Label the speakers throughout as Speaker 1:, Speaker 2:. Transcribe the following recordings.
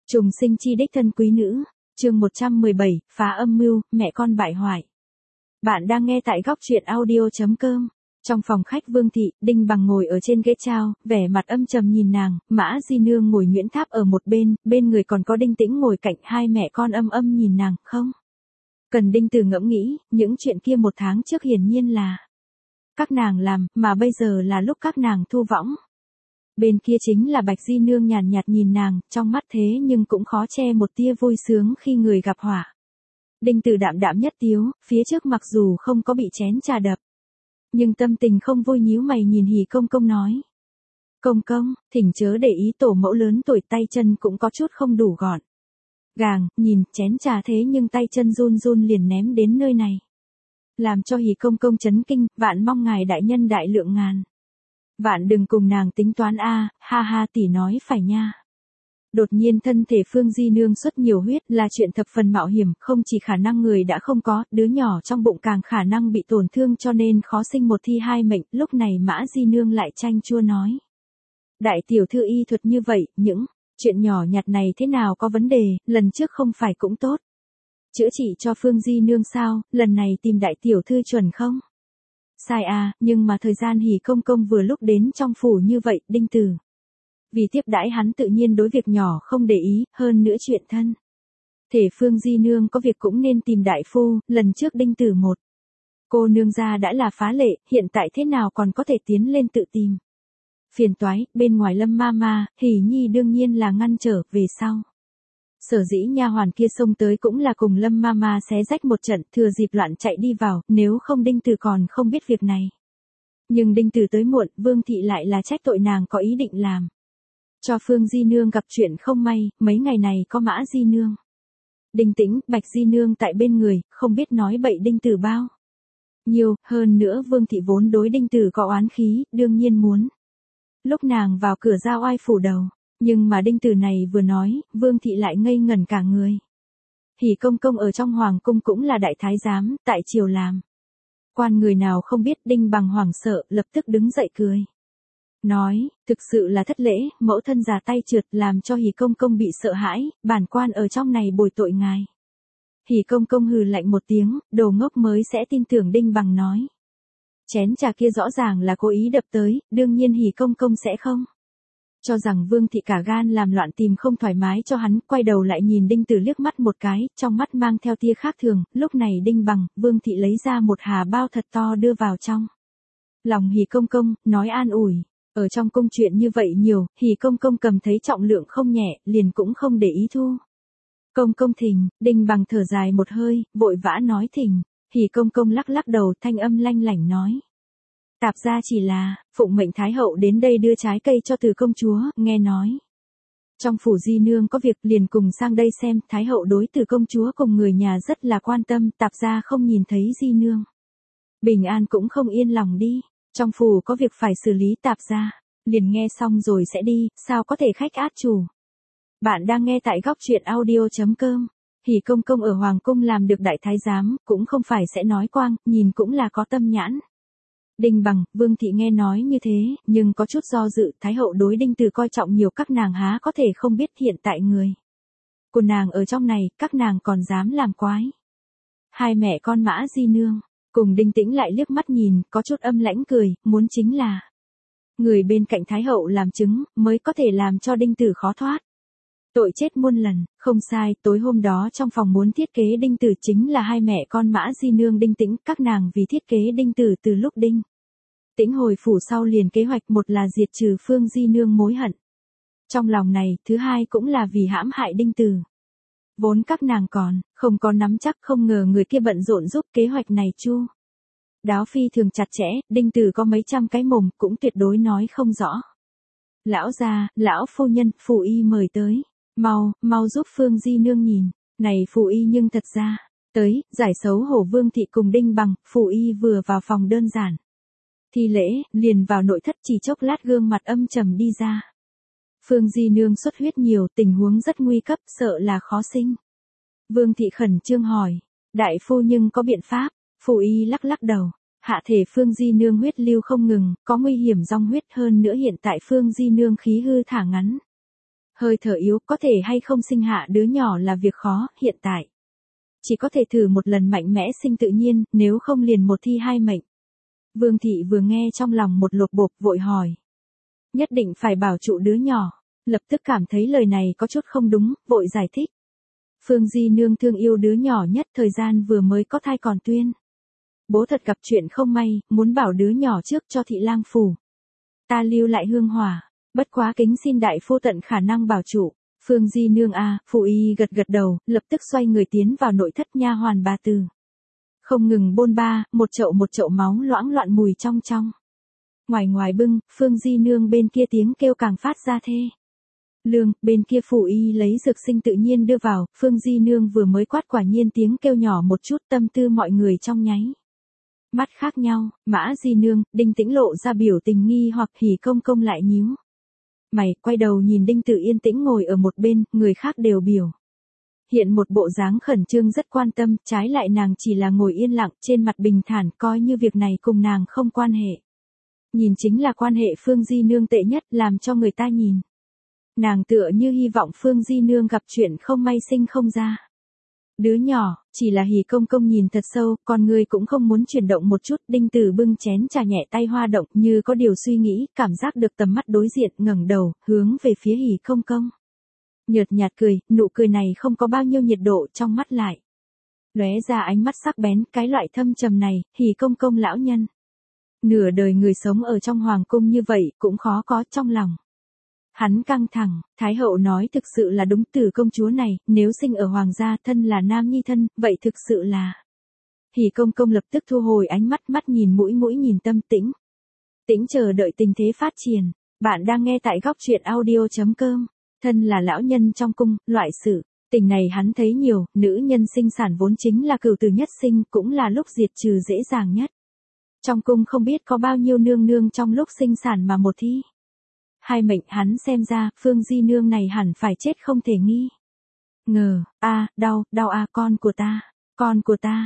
Speaker 1: Trùng sinh chi đích thân quý nữ, chương 117, phá âm mưu, mẹ con bại hoại. Bạn đang nghe tại góc truyện audio.com. Trong phòng khách Vương Thị, Đinh Bằng ngồi ở trên ghế trao, vẻ mặt âm trầm nhìn nàng, Mã Di Nương ngồi Nguyễn Tháp ở một bên người còn có Đinh Tĩnh ngồi cạnh, hai mẹ con âm nhìn nàng, không. Cần Đinh Từ ngẫm nghĩ, những chuyện kia một tháng trước hiển nhiên là các nàng làm, mà bây giờ là lúc các nàng thu võng. Bên kia chính là Bạch Di Nương nhàn nhạt nhìn nàng, trong mắt thế nhưng cũng khó che một tia vui sướng khi người gặp họa. Đinh Từ đạm đạm nhất tiếu, phía trước mặc dù không có bị chén trà đập, nhưng tâm tình không vui nhíu mày nhìn Hỉ Công Công nói. Công công, thỉnh chớ để ý tổ mẫu lớn tuổi tay chân cũng có chút không đủ gọn gàng, nhìn chén trà thế nhưng tay chân run run liền ném đến nơi này. Làm cho Hỉ Công Công chấn kinh, vạn mong ngài đại nhân đại lượng ngàn. Vạn đừng cùng nàng tính toán a, ha ha tỷ nói phải nha. Đột nhiên thân thể Phương Di Nương xuất nhiều huyết là chuyện thập phần mạo hiểm, không chỉ khả năng người đã không có, đứa nhỏ trong bụng càng khả năng bị tổn thương cho nên khó sinh một thi hai mệnh, lúc này Mã Di Nương lại chanh chua nói. Đại tiểu thư y thuật như vậy, những chuyện nhỏ nhặt này thế nào có vấn đề, lần trước không phải cũng tốt. Chữa trị cho Phương Di Nương sao, lần này tìm đại tiểu thư chuẩn không? Sai à, nhưng mà thời gian Hỉ Công Công vừa lúc đến trong phủ như vậy, Đinh Từ. Vì tiếp đãi hắn tự nhiên đối việc nhỏ không để ý, hơn nữa chuyện thân. Thể Phương Di Nương có việc cũng nên tìm đại phu, lần trước Đinh Từ một. Cô nương gia đã là phá lệ, hiện tại thế nào còn có thể tiến lên tự tìm. Phiền toái, bên ngoài Lâm Mama, Hỉ Nhi đương nhiên là ngăn trở, về sau. Sở dĩ nha hoàn kia xông tới cũng là cùng Lâm Mama xé rách một trận, thừa dịp loạn chạy đi vào, nếu không Đinh Từ còn không biết việc này. Nhưng Đinh Từ tới muộn, Vương Thị lại là trách tội nàng có ý định làm. Cho Phương Di Nương gặp chuyện không may, mấy ngày này có Mã Di Nương. Đinh Tĩnh, Bạch Di Nương tại bên người, không biết nói bậy Đinh Từ bao nhiều, hơn nữa Vương Thị vốn đối Đinh Từ có oán khí, đương nhiên muốn. Lúc nàng vào cửa ra oai phủ đầu. Nhưng mà Đinh Từ này vừa nói, Vương Thị lại ngây ngẩn cả người. Hỉ Công Công ở trong hoàng cung cũng là đại thái giám, tại triều làm quan, người nào không biết. Đinh Bằng hoảng sợ, lập tức đứng dậy cười. Nói, thực sự là thất lễ, mẫu thân già tay trượt làm cho Hỉ Công Công bị sợ hãi, bản quan ở trong này bồi tội ngài. Hỉ Công Công hừ lạnh một tiếng, đồ ngốc mới sẽ tin tưởng Đinh Bằng nói. Chén trà kia rõ ràng là cố ý đập tới, đương nhiên Hỉ Công Công sẽ không. Cho rằng Vương Thị cả gan làm loạn tìm không thoải mái cho hắn, quay đầu lại nhìn Đinh Từ liếc mắt một cái, trong mắt mang theo tia khác thường, lúc này Đinh Bằng, Vương Thị lấy ra một hà bao thật to đưa vào trong. Lòng Hỉ Công Công, nói an ủi, ở trong cung chuyện như vậy nhiều, Hỉ Công Công cầm thấy trọng lượng không nhẹ, liền cũng không để ý thu. Công công thỉnh, Đinh Bằng thở dài một hơi, vội vã nói thỉnh, Hỉ Công Công lắc lắc đầu, thanh âm lanh lảnh nói. Tạp ra chỉ là, phụng mệnh Thái Hậu đến đây đưa trái cây cho Từ công chúa, nghe nói. Trong phủ Di Nương có việc liền cùng sang đây xem, Thái Hậu đối Từ công chúa cùng người nhà rất là quan tâm, tạp ra không nhìn thấy Di Nương. Bình an cũng không yên lòng đi, trong phủ có việc phải xử lý, tạp ra, liền nghe xong rồi sẽ đi, sao có thể khách át chủ. Bạn đang nghe tại góc truyện audio.com. Hỉ Công Công ở Hoàng Cung làm được đại thái giám, cũng không phải sẽ nói quang, nhìn cũng là có tâm nhãn. Đinh Bằng, Vương Thị nghe nói như thế, nhưng có chút do dự, Thái Hậu đối Đinh Từ coi trọng nhiều, các nàng há có thể không biết hiện tại người của nàng ở trong này, các nàng còn dám làm quái. Hai mẹ con Mã Di Nương, cùng Đinh Tĩnh lại liếc mắt nhìn, có chút âm lãnh cười, muốn chính là người bên cạnh Thái Hậu làm chứng, mới có thể làm cho Đinh Từ khó thoát. Tội chết muôn lần, không sai, tối hôm đó trong phòng muốn thiết kế Đinh Từ chính là hai mẹ con Mã Di Nương Đinh Tĩnh, các nàng vì thiết kế Đinh Từ từ lúc Đinh Tĩnh hồi phủ sau liền kế hoạch, một là diệt trừ Phương Di Nương mối hận trong lòng này, thứ hai cũng là vì hãm hại Đinh Từ. Vốn các nàng còn không có nắm chắc, không ngờ người kia bận rộn giúp kế hoạch này chu đáo phi thường chặt chẽ, Đinh Từ có mấy trăm cái mồm cũng tuyệt đối nói không rõ. Lão gia, lão phu nhân, phủ y mời tới. Mau giúp Phương Di Nương nhìn, này phủ y nhưng thật ra, tới, giải xấu hổ. Vương Thị cùng Đinh Bằng, phủ y vừa vào phòng đơn giản thi lễ, liền vào nội thất, chỉ chốc lát gương mặt âm trầm đi ra. Phương Di Nương xuất huyết nhiều, tình huống rất nguy cấp, sợ là khó sinh. Vương Thị khẩn trương hỏi, đại phu nhưng có biện pháp, phủ y lắc lắc đầu, hạ thể Phương Di Nương huyết lưu không ngừng, có nguy hiểm dòng huyết, hơn nữa hiện tại Phương Di Nương khí hư thả ngắn. Hơi thở yếu, có thể hay không sinh hạ đứa nhỏ là việc khó, hiện tại. Chỉ có thể thử một lần mạnh mẽ sinh tự nhiên, nếu không liền một thi hai mệnh. Vương thị vừa nghe trong lòng một lột bột, vội hỏi. Nhất định phải bảo trụ đứa nhỏ. Lập tức cảm thấy lời này có chút không đúng, vội giải thích. Phương Di nương thương yêu đứa nhỏ nhất, thời gian vừa mới có thai còn tuyên. Bố thật gặp chuyện không may, muốn bảo đứa nhỏ trước cho thị lang phủ. Ta lưu lại hương hỏa, bất quá kính xin đại phu tận khả năng bảo trụ. Phương Di nương a, phụ y gật gật đầu, lập tức xoay người tiến vào nội thất nha hoàn bà Từ. Không ngừng bôn ba, một chậu máu loãng loạn mùi trong trong. Ngoài bưng, Phương Di nương bên kia tiếng kêu càng phát ra thê. Lương, bên kia phụ y lấy dược sinh tự nhiên đưa vào, Phương Di nương vừa mới quát quả nhiên tiếng kêu nhỏ một chút, tâm tư mọi người trong nháy mắt khác nhau. Mã Di nương, Đinh Tĩnh lộ ra biểu tình nghi hoặc, Hỉ công công lại nhíu mày, quay đầu nhìn Đinh Tử yên tĩnh ngồi ở một bên, người khác đều biểu hiện một bộ dáng khẩn trương rất quan tâm, trái lại nàng chỉ là ngồi yên lặng, trên mặt bình thản, coi như việc này cùng nàng không quan hệ. Nhìn chính là quan hệ Phương Di nương tệ nhất, làm cho người ta nhìn. Nàng tựa như hy vọng Phương Di nương gặp chuyện không may sinh không ra. Đứa nhỏ, chỉ là Hỉ công công nhìn thật sâu, con người cũng không muốn chuyển động một chút. Đinh Tử bưng chén trà nhẹ tay hoa động, như có điều suy nghĩ, cảm giác được tầm mắt đối diện, ngẩng đầu, hướng về phía Hỉ công công. Nhợt nhạt cười, nụ cười này không có bao nhiêu nhiệt độ, trong mắt lại lóe ra ánh mắt sắc bén, cái loại thâm trầm này. Hỉ công công lão nhân, nửa đời người sống ở trong hoàng cung như vậy, cũng khó có trong lòng. Hắn căng thẳng, Thái hậu nói thực sự là đúng, Tử công chúa này, nếu sinh ở hoàng gia, thân là nam nhi thân, vậy thực sự là. Hỉ công công lập tức thu hồi ánh mắt, mắt nhìn mũi nhìn tâm tĩnh. Tĩnh chờ đợi tình thế phát triển. Bạn đang nghe tại góc truyện audio.com. Thân là lão nhân trong cung, loại sự tình này hắn thấy nhiều, nữ nhân sinh sản vốn chính là cửu tử nhất sinh, cũng là lúc diệt trừ dễ dàng nhất. Trong cung không biết có bao nhiêu nương nương trong lúc sinh sản mà một thi hai mệnh, hắn xem ra, Phương Di nương này hẳn phải chết không thể nghi ngờ. Đau con của ta,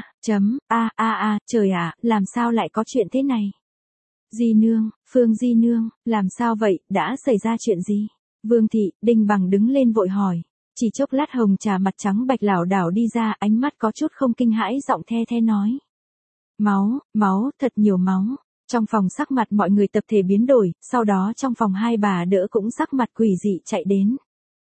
Speaker 1: trời ạ, làm sao lại có chuyện thế này? Di nương, Phương Di nương, làm sao vậy, đã xảy ra chuyện gì? Vương thị, Đinh Bằng đứng lên vội hỏi. Chỉ chốc lát hồng trà mặt trắng bạch lảo đảo đi ra, ánh mắt có chút không kinh hãi, giọng the nói. Máu, thật nhiều máu. Trong phòng sắc mặt mọi người tập thể biến đổi, sau đó trong phòng hai bà đỡ cũng sắc mặt quỷ dị chạy đến.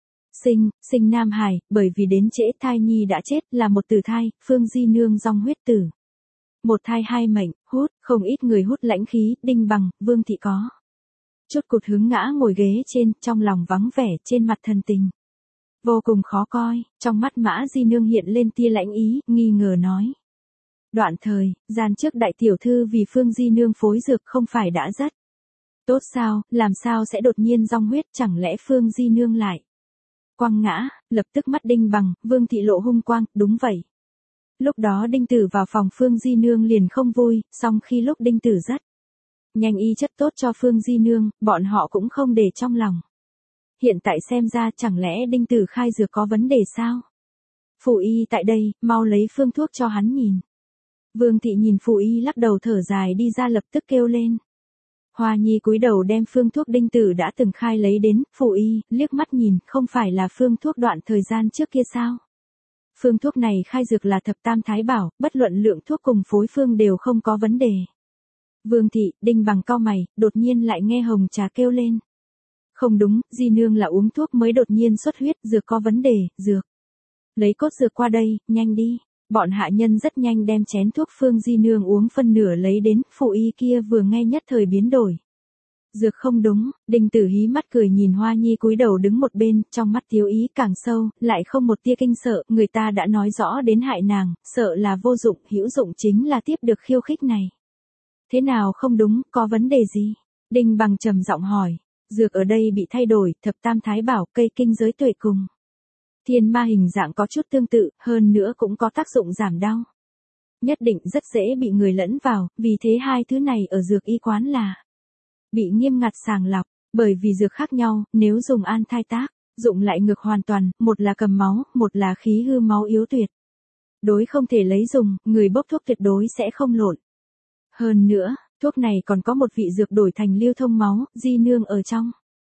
Speaker 1: Sinh nam hài, bởi vì đến trễ thai nhi đã chết, là một tử thai, Phương Di nương dòng huyết tử. Một thai hai mệnh, không ít người hút lãnh khí. Đinh Bằng, Vương thị có chút cụt hứng ngã ngồi ghế trên, trong lòng vắng vẻ, trên mặt thần tình vô cùng khó coi. Trong mắt Mã Di nương hiện lên tia lãnh ý, nghi ngờ nói. Đoạn thời gian trước đại tiểu thư vì Phương Di nương phối dược không phải đã rất tốt sao, làm sao sẽ đột nhiên dòng huyết, chẳng lẽ Phương Di nương lại quăng ngã? Lập tức mắt Đinh Bằng, Vương thị lộ hung quang, đúng vậy. Lúc đó Đinh Tử vào phòng Phương Di nương liền không vui, song khi lúc Đinh Tử rất nhanh y chất tốt cho Phương Di nương, bọn họ cũng không để trong lòng. Hiện tại xem ra, chẳng lẽ Đinh Tử khai dược có vấn đề sao? Phụ y tại đây, mau lấy phương thuốc cho hắn nhìn. Vương thị nhìn phụ y lắc đầu thở dài đi ra, lập tức kêu lên. Hoa Nhi cúi đầu đem phương thuốc Đinh Tử đã từng khai lấy đến, phụ y liếc mắt nhìn, không phải là phương thuốc đoạn thời gian trước kia sao? Phương thuốc này khai dược là thập tam thái bảo, bất luận lượng thuốc cùng phối phương đều không có vấn đề. Vương thị, Đinh Bằng cau mày, đột nhiên lại nghe hồng trà kêu lên. Không đúng, Di nương là uống thuốc mới đột nhiên xuất huyết, dược có vấn đề, dược. Lấy cốt dược qua đây, nhanh đi. Bọn hạ nhân rất nhanh đem chén thuốc Phương Di nương uống phân nửa lấy đến, phụ y kia vừa nghe nhất thời biến đổi. Dược không đúng. Đinh Tử hí mắt cười nhìn Hoa Nhi cúi đầu đứng một bên, trong mắt thiếu ý càng sâu, lại không một tia kinh sợ, người ta đã nói rõ đến hại nàng, sợ là vô dụng, hữu dụng chính là tiếp được khiêu khích này. Thế nào không đúng, có vấn đề gì? Đinh Bằng trầm giọng hỏi. Dược ở đây bị thay đổi, thập tam thái bảo, cây kinh giới tuệ cùng thiên ma hình dạng có chút tương tự, hơn nữa cũng có tác dụng giảm đau. Nhất định rất dễ bị người lẫn vào, vì thế hai thứ này ở dược y quán là bị nghiêm ngặt sàng lọc, bởi vì dược khác nhau, nếu dùng an thai tác, dụng lại ngược hoàn toàn, một là cầm máu, một là khí hư máu yếu tuyệt. Đối không thể lấy dùng, người bốc thuốc tuyệt đối sẽ không lộn. Hơn nữa, thuốc này còn có một vị dược đổi thành lưu thông máu, Di nương ở trong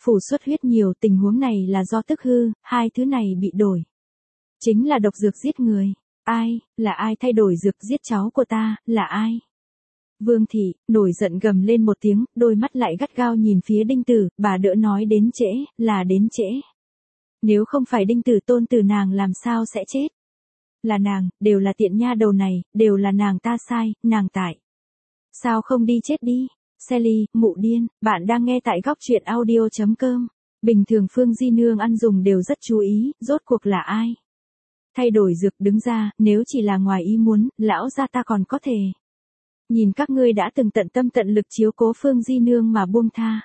Speaker 1: Phủ xuất huyết nhiều, tình huống này là do tức hư, hai thứ này bị đổi. Chính là độc dược giết người. Ai, là ai thay đổi dược giết cháu của ta, là ai? Vương thị, nổi giận gầm lên một tiếng, đôi mắt lại gắt gao nhìn phía Đinh Tử, bà đỡ nói đến trễ, là đến trễ. Nếu không phải Đinh Tử tôn tử nàng làm sao sẽ chết? Là nàng, đều là tiện nha đầu này, đều là nàng ta sai, nàng tại. Sao không đi chết đi? Sally, mụ điên, bạn đang nghe tại góc truyện audio.com. Bình thường Phương Di Nương ăn dùng đều rất chú ý, rốt cuộc là ai? Thay đổi dược đứng ra, nếu chỉ là ngoài ý muốn, lão gia ta còn có thể. Nhìn các ngươi đã từng tận tâm tận lực chiếu cố Phương Di Nương mà buông tha.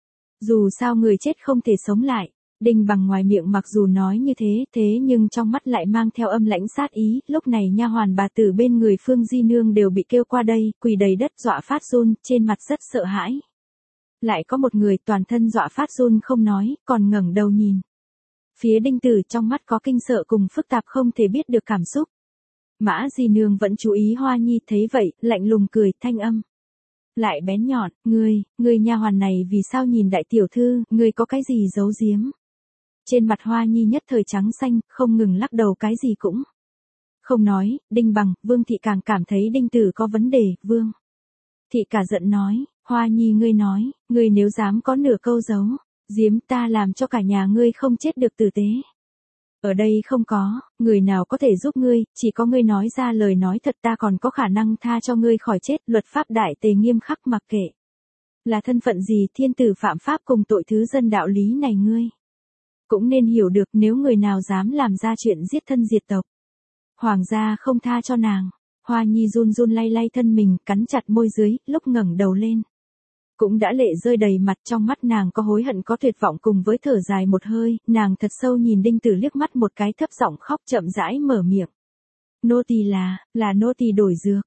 Speaker 1: Dù sao người chết không thể sống lại. Đinh Bằng ngoài miệng mặc dù nói như thế nhưng trong mắt lại mang theo âm lãnh sát ý, lúc này nha hoàn bà tử bên người Phương Di Nương đều bị kêu qua đây, quỳ đầy đất dọa phát run, trên mặt rất sợ hãi. Lại có một người toàn thân dọa phát run không nói, còn ngẩng đầu nhìn. Phía Đinh Tử trong mắt có kinh sợ cùng phức tạp không thể biết được cảm xúc. Mã Di Nương vẫn chú ý Hoa Nhi thấy vậy, lạnh lùng cười, thanh âm. Lại bén nhọn, ngươi nha hoàn này vì sao nhìn đại tiểu thư, ngươi có cái gì giấu giếm? Trên mặt Hoa Nhi nhất thời trắng xanh, không ngừng lắc đầu cái gì cũng không nói. Đinh Bằng, Vương thị càng cảm thấy Đinh Tử có vấn đề. Vương thị cả giận nói, Hoa Nhi ngươi nói, ngươi nếu dám có nửa câu giấu giếm ta làm cho cả nhà ngươi không chết được tử tế. Ở đây không có người nào có thể giúp ngươi, chỉ có ngươi nói ra lời nói thật ta còn có khả năng tha cho ngươi khỏi chết. Luật pháp đại tề nghiêm khắc mặc kệ là thân phận gì, thiên tử phạm pháp cùng tội thứ dân đạo lý này ngươi cũng nên hiểu được, nếu người nào dám làm ra chuyện giết thân diệt tộc, hoàng gia không tha cho nàng. Hoa Nhi run run lay lay thân mình, cắn chặt môi dưới, lúc ngẩng đầu lên cũng đã lệ rơi đầy mặt, trong mắt nàng có hối hận có tuyệt vọng cùng với thở dài một hơi, nàng thật sâu nhìn Đinh Tử liếc mắt một cái, thấp giọng khóc, chậm rãi mở miệng. Nô tỳ là nô tỳ đổi dược,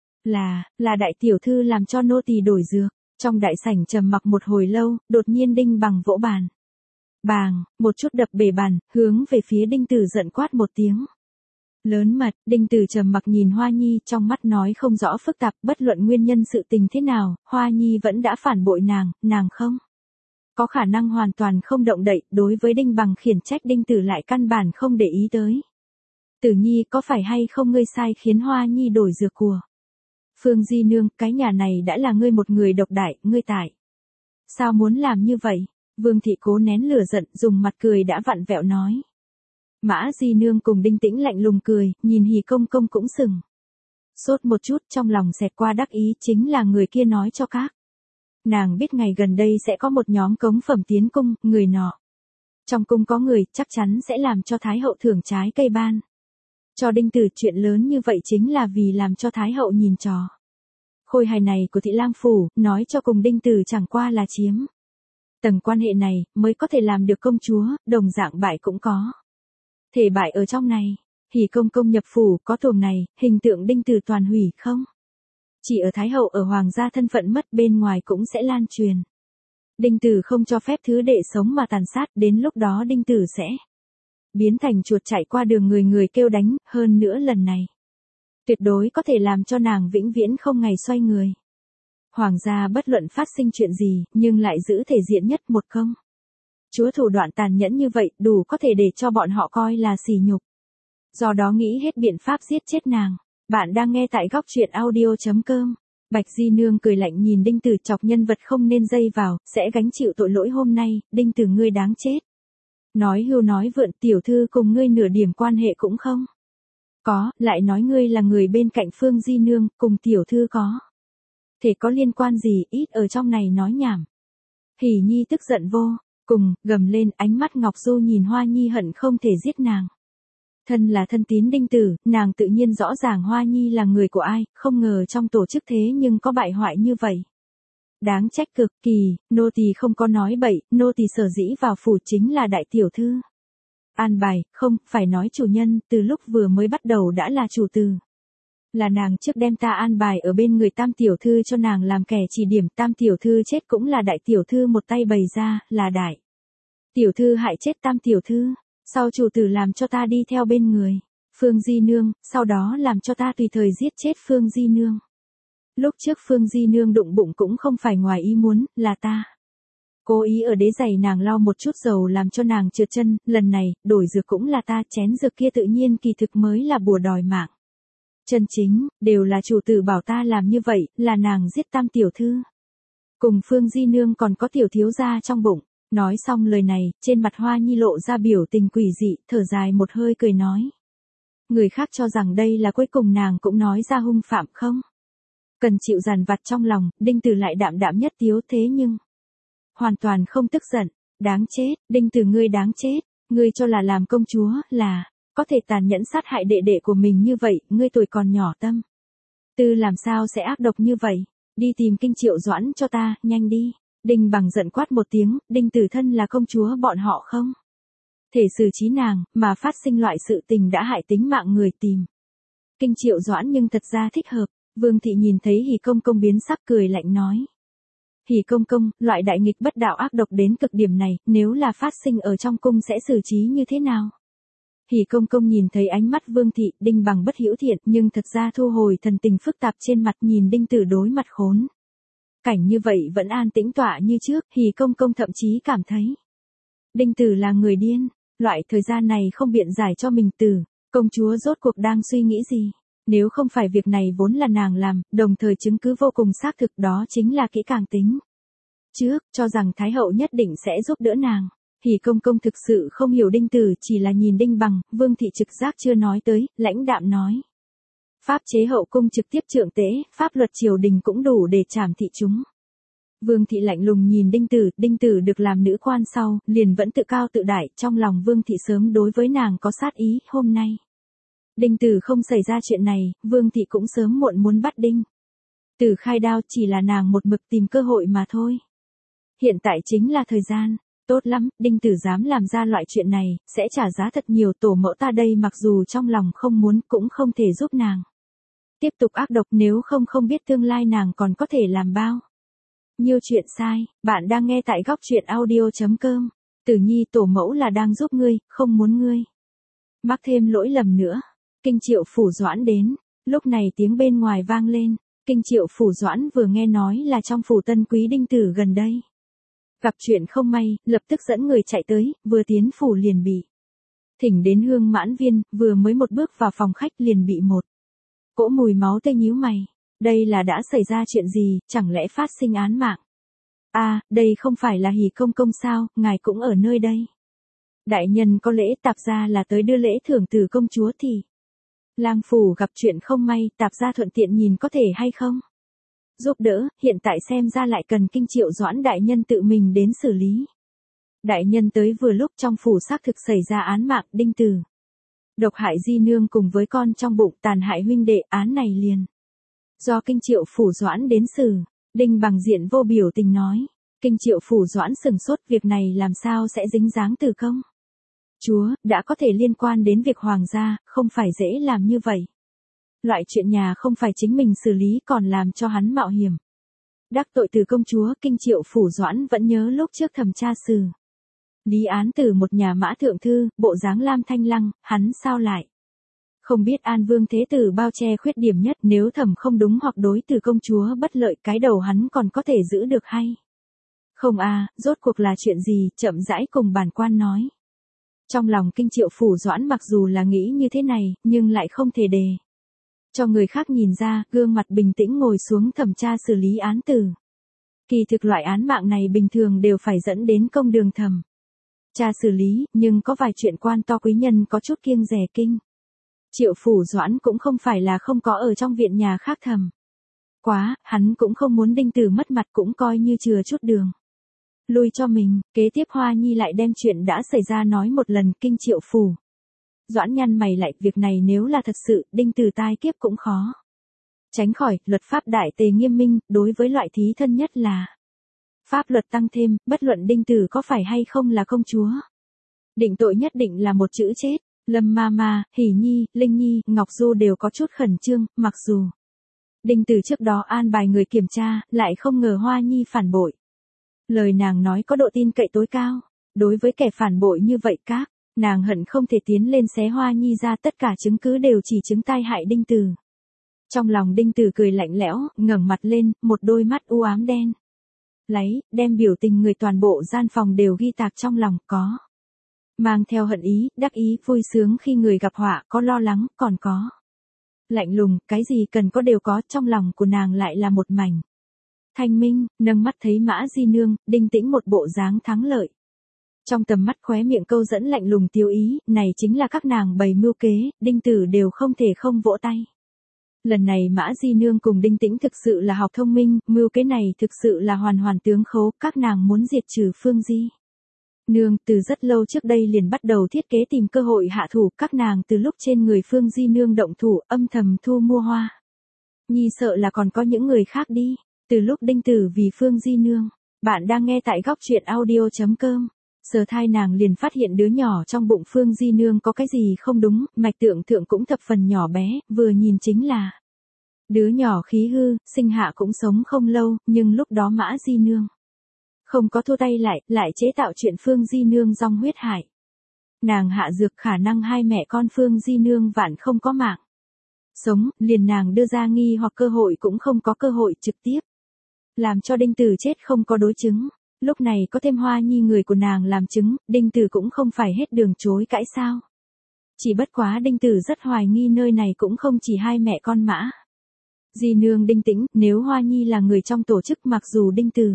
Speaker 1: là đại tiểu thư làm cho nô tỳ đổi dược. Trong đại sảnh trầm mặc một hồi lâu, đột nhiên Đinh Bằng vỗ bàn. Bàng, một chút đập bể bàn, hướng về phía Đinh Tử giận quát một tiếng. Lớn mật. Đinh Tử trầm mặc nhìn Hoa Nhi, trong mắt nói không rõ phức tạp, bất luận nguyên nhân sự tình thế nào, Hoa Nhi vẫn đã phản bội nàng không có khả năng hoàn toàn không động đậy. Đối với Đinh Bằng khiển trách, Đinh Tử lại căn bản không để ý tới. Tử Nhi, có phải hay không ngươi sai khiến Hoa Nhi đổi dược của Phương Di Nương, cái nhà này đã là ngươi một người độc đại, ngươi tại sao muốn làm như vậy? Vương thị cố nén lửa giận, dùng mặt cười đã vặn vẹo nói. Mã Di Nương cùng Đinh Tĩnh lạnh lùng cười, nhìn Hỉ Công Công cũng sừng sốt một chút, trong lòng xẹt qua đắc ý, chính là người kia nói cho các nàng biết ngày gần đây sẽ có một nhóm cống phẩm tiến cung, người nọ trong cung có người, chắc chắn sẽ làm cho Thái hậu thưởng trái cây ban cho Đinh Tử. Chuyện lớn như vậy chính là vì làm cho Thái hậu nhìn trò khôi hài này của Thị Lang phủ, nói cho cùng Đinh Tử chẳng qua là chiếm tầng quan hệ này mới có thể làm được công chúa, đồng dạng bại cũng có thể bại ở trong này. Hỉ Công Công nhập phủ, có tuồng này, hình tượng Đinh Tử toàn hủy không chỉ ở Thái hậu, ở hoàng gia thân phận mất, bên ngoài cũng sẽ lan truyền. Đinh Tử không cho phép thứ đệ sống mà tàn sát, đến lúc đó Đinh Tử sẽ biến thành chuột chạy qua đường, người người kêu đánh. Hơn nữa lần này tuyệt đối có thể làm cho nàng vĩnh viễn không ngày xoay người. Hoàng gia bất luận phát sinh chuyện gì, nhưng lại giữ thể diện nhất một công chúa thủ đoạn tàn nhẫn như vậy, đủ có thể để cho bọn họ coi là sỉ nhục. Do đó nghĩ hết biện pháp giết chết nàng. Bạn đang nghe tại góc truyện audio.com. Bạch Di Nương cười lạnh nhìn Đinh Tử, chọc nhân vật không nên dây vào, sẽ gánh chịu tội lỗi hôm nay. Đinh Tử, ngươi đáng chết. Nói hưu nói vượn, tiểu thư cùng ngươi nửa điểm quan hệ cũng không có, lại nói ngươi là người bên cạnh Phương Di Nương, cùng tiểu thư có thể có liên quan gì, ít ở trong này nói nhảm. Hỉ Nhi tức giận vô cùng, gầm lên, ánh mắt ngọc du nhìn Hoa Nhi hận không thể giết nàng. Thân là thân tín Đinh Tử, nàng tự nhiên rõ ràng Hoa Nhi là người của ai, không ngờ trong tổ chức thế nhưng có bại hoại như vậy. Đáng trách cực kỳ, nô tỳ không có nói bậy, nô tỳ sở dĩ vào phủ chính là đại tiểu thư an bài, không, phải nói chủ nhân, từ lúc vừa mới bắt đầu đã là chủ từ. Là nàng trước đem ta an bài ở bên người Tam tiểu thư cho nàng làm kẻ chỉ điểm, Tam tiểu thư chết cũng là đại tiểu thư một tay bày ra, là đại tiểu thư hại chết Tam tiểu thư, sau chủ tử làm cho ta đi theo bên người Phương Di Nương, sau đó làm cho ta tùy thời giết chết Phương Di Nương. Lúc trước Phương Di Nương đụng bụng cũng không phải ngoài ý muốn, là ta Cố ý ở đế giày nàng lau một chút dầu làm cho nàng trượt chân, lần này, đổi dược cũng là ta, chén dược kia tự nhiên kỳ thực mới là bùa đòi mạng. Chân chính, đều là chủ tử bảo ta làm như vậy, là nàng giết Tam tiểu thư. Cùng Phương Di Nương còn có tiểu thiếu gia trong bụng. Nói xong lời này, trên mặt Hoa Nhi lộ ra biểu tình quỷ dị, thở dài một hơi cười nói. Người khác cho rằng đây là cuối cùng nàng cũng nói ra hung phạm không? Cần chịu dằn vặt trong lòng, Đinh Từ lại đạm đạm nhất tiếu thế nhưng hoàn toàn không tức giận. Đáng chết, Đinh Từ ngươi đáng chết, ngươi cho là làm công chúa, là có thể tàn nhẫn sát hại đệ đệ của mình như vậy, ngươi tuổi còn nhỏ tâm. Tư làm sao sẽ ác độc như vậy, đi tìm Kinh Triệu Doãn cho ta, nhanh đi. Đinh Bằng giận quát một tiếng, Đinh Từ thân là công chúa bọn họ không thể xử trí nàng, mà phát sinh loại sự tình đã hại tính mạng người tìm. Kinh Triệu Doãn nhưng thật ra thích hợp, Vương thị nhìn thấy Hỉ công công biến sắc cười lạnh nói. Hỉ công công, loại đại nghịch bất đạo ác độc đến cực điểm này, nếu là phát sinh ở trong cung sẽ xử trí như thế nào? Hỉ công công nhìn thấy ánh mắt Vương thị, Đinh Bằng bất hữu thiện, nhưng thật ra thu hồi thần tình phức tạp trên mặt nhìn Đinh Tử đối mặt khốn. Cảnh như vậy vẫn an tĩnh tọa như trước, Hỉ công công thậm chí cảm thấy Đinh Tử là người điên, loại thời gian này không biện giải cho mình Tử, công chúa rốt cuộc đang suy nghĩ gì? Nếu không phải việc này vốn là nàng làm, đồng thời chứng cứ vô cùng xác thực đó chính là kỹ càng tính. Trước, cho rằng Thái hậu nhất định sẽ giúp đỡ nàng. Hỉ công công thực sự không hiểu Đinh Tử, chỉ là nhìn Đinh Bằng, Vương thị trực giác chưa nói tới, lãnh đạm nói. Pháp chế hậu cung trực tiếp trượng tế, pháp luật triều đình cũng đủ để trảm thị chúng. Vương thị lạnh lùng nhìn Đinh Tử được làm nữ quan sau, liền vẫn tự cao tự đại, trong lòng Vương thị sớm đối với nàng có sát ý, hôm nay. Đinh Tử không xảy ra chuyện này, Vương thị cũng sớm muộn muốn bắt Đinh Tử khai đao, chỉ là nàng một mực tìm cơ hội mà thôi. Hiện tại chính là thời gian, tốt lắm, Đinh Tử dám làm ra loại chuyện này, sẽ trả giá thật nhiều, tổ mẫu ta đây mặc dù trong lòng không muốn cũng không thể giúp nàng tiếp tục ác độc, nếu không biết tương lai nàng còn có thể làm bao nhiêu chuyện sai. Bạn đang nghe tại góc truyện audio.com. Tử Nhi tổ mẫu là đang giúp ngươi, không muốn ngươi mắc thêm lỗi lầm nữa. Kinh Triệu Phủ Doãn đến, lúc này tiếng bên ngoài vang lên. Kinh Triệu Phủ Doãn vừa nghe nói là trong phủ tân quý Đinh Tử gần đây gặp chuyện không may, lập tức dẫn người chạy tới, vừa tiến phủ liền bị thỉnh đến Hương Mãn Viên, vừa mới một bước vào phòng khách liền bị một cỗ mùi máu tươi nhíu mày. Đây là đã xảy ra chuyện gì, chẳng lẽ phát sinh án mạng? À, đây không phải là Hỉ công công sao, ngài cũng ở nơi đây. Đại nhân có lễ, tạp gia là tới đưa lễ thưởng từ công chúa thì lang phủ gặp chuyện không may, tạp gia thuận tiện nhìn có thể hay không giúp đỡ, hiện tại xem ra lại cần Kinh Triệu Doãn đại nhân tự mình đến xử lý. Đại nhân tới vừa lúc, trong phủ xác thực xảy ra án mạng, Đinh Tử độc hại Di Nương cùng với con trong bụng, tàn hại huynh đệ, án này liền do Kinh Triệu Phủ Doãn đến xử. Đinh Bằng diện vô biểu tình nói. Kinh Triệu Phủ Doãn sừng sốt, việc này làm sao sẽ dính dáng từ công chúa, đã có thể liên quan đến việc hoàng gia, không phải dễ làm như vậy. Loại chuyện nhà không phải chính mình xử lý còn làm cho hắn mạo hiểm đắc tội từ công chúa. Kinh Triệu Phủ Doãn vẫn nhớ lúc trước thẩm tra xử lý án từ một nhà mã thượng thư, bộ dáng Lam Thanh Lăng, hắn sao lại không biết An Vương Thế Tử bao che khuyết điểm nhất, nếu thẩm không đúng hoặc đối từ công chúa bất lợi, cái đầu hắn còn có thể giữ được hay không à, rốt cuộc là chuyện gì, chậm rãi cùng bản quan nói. Trong lòng Kinh Triệu Phủ Doãn mặc dù là nghĩ như thế này, nhưng lại không thể để cho người khác nhìn ra, gương mặt bình tĩnh ngồi xuống thẩm tra xử lý án tử. Kỳ thực loại án mạng này bình thường đều phải dẫn đến công đường thẩm tra xử lý, nhưng có vài chuyện quan to quý nhân có chút kiêng dè. Kinh Triệu Phủ Doãn cũng không phải là không có ở trong viện nhà khác thẩm quá, hắn cũng không muốn Đinh Tử mất mặt, cũng coi như chừa chút đường lui cho mình. Kế tiếp Hoa Nhi lại đem chuyện đã xảy ra nói một lần. Kinh Triệu Phủ Doãn nhăn mày lại, việc này nếu là thật sự, Đinh Tử tai kiếp cũng khó tránh khỏi. Luật pháp đại tề nghiêm minh, đối với loại thí thân nhất là pháp luật tăng thêm, bất luận Đinh Tử có phải hay không là công chúa, định tội nhất định là một chữ chết. Lâm Mama, Hỉ Nhi, Linh Nhi, Ngọc Du đều có chút khẩn trương, mặc dù Đinh Tử trước đó an bài người kiểm tra, lại không ngờ Hoa Nhi phản bội. Lời nàng nói có độ tin cậy tối cao. Đối với kẻ phản bội như vậy các nàng hận không thể tiến lên xé Hoa Nhi ra, tất cả chứng cứ đều chỉ chứng tai hại Đinh Tử. Trong lòng Đinh Tử cười lạnh lẽo, ngẩng mặt lên, một đôi mắt u ám đen Lấy, đem biểu tình người toàn bộ gian phòng đều ghi tạc trong lòng, có mang theo hận ý, đắc ý, vui sướng khi người gặp họa, có lo lắng, còn có lạnh lùng, cái gì cần có đều có, trong lòng của nàng lại là một mảnh thanh minh, nâng mắt thấy Mã Di Nương, Đinh Tĩnh một bộ dáng thắng lợi. Trong tầm mắt khóe miệng câu dẫn lạnh lùng tiêu ý, này chính là các nàng bày mưu kế, Đinh Tử đều không thể không vỗ tay. Lần này Mã Di Nương cùng Đinh Tĩnh thực sự là học thông minh, mưu kế này thực sự là hoàn hoàn tướng khấu, các nàng muốn diệt trừ Phương Di Nương từ rất lâu trước đây liền bắt đầu thiết kế tìm cơ hội hạ thủ, các nàng từ lúc trên người Phương Di Nương động thủ âm thầm thu mua Hoa Nhi sợ là còn có những người khác đi, từ lúc Đinh Tử vì Phương Di Nương, bạn đang nghe tại góc truyện audio.com. Sờ thai nàng liền phát hiện đứa nhỏ trong bụng Phương Di Nương có cái gì không đúng, mạch tượng thượng cũng thập phần nhỏ bé, vừa nhìn chính là đứa nhỏ khí hư, sinh hạ cũng sống không lâu, nhưng lúc đó Mã Di Nương không có thua tay lại chế tạo chuyện Phương Di Nương dòng huyết hại. Nàng hạ dược khả năng hai mẹ con Phương Di Nương vạn không có mạng sống, liền nàng đưa ra nghi hoặc cơ hội cũng không có cơ hội trực tiếp làm cho Đinh Tử chết không có đối chứng. Lúc này có thêm Hoa Nhi người của nàng làm chứng, Đinh Tử cũng không phải hết đường chối cãi sao. Chỉ bất quá Đinh Tử rất hoài nghi nơi này cũng không chỉ hai mẹ con Mã Di Nương Đinh Tĩnh, nếu Hoa Nhi là người trong tổ chức, mặc dù Đinh Tử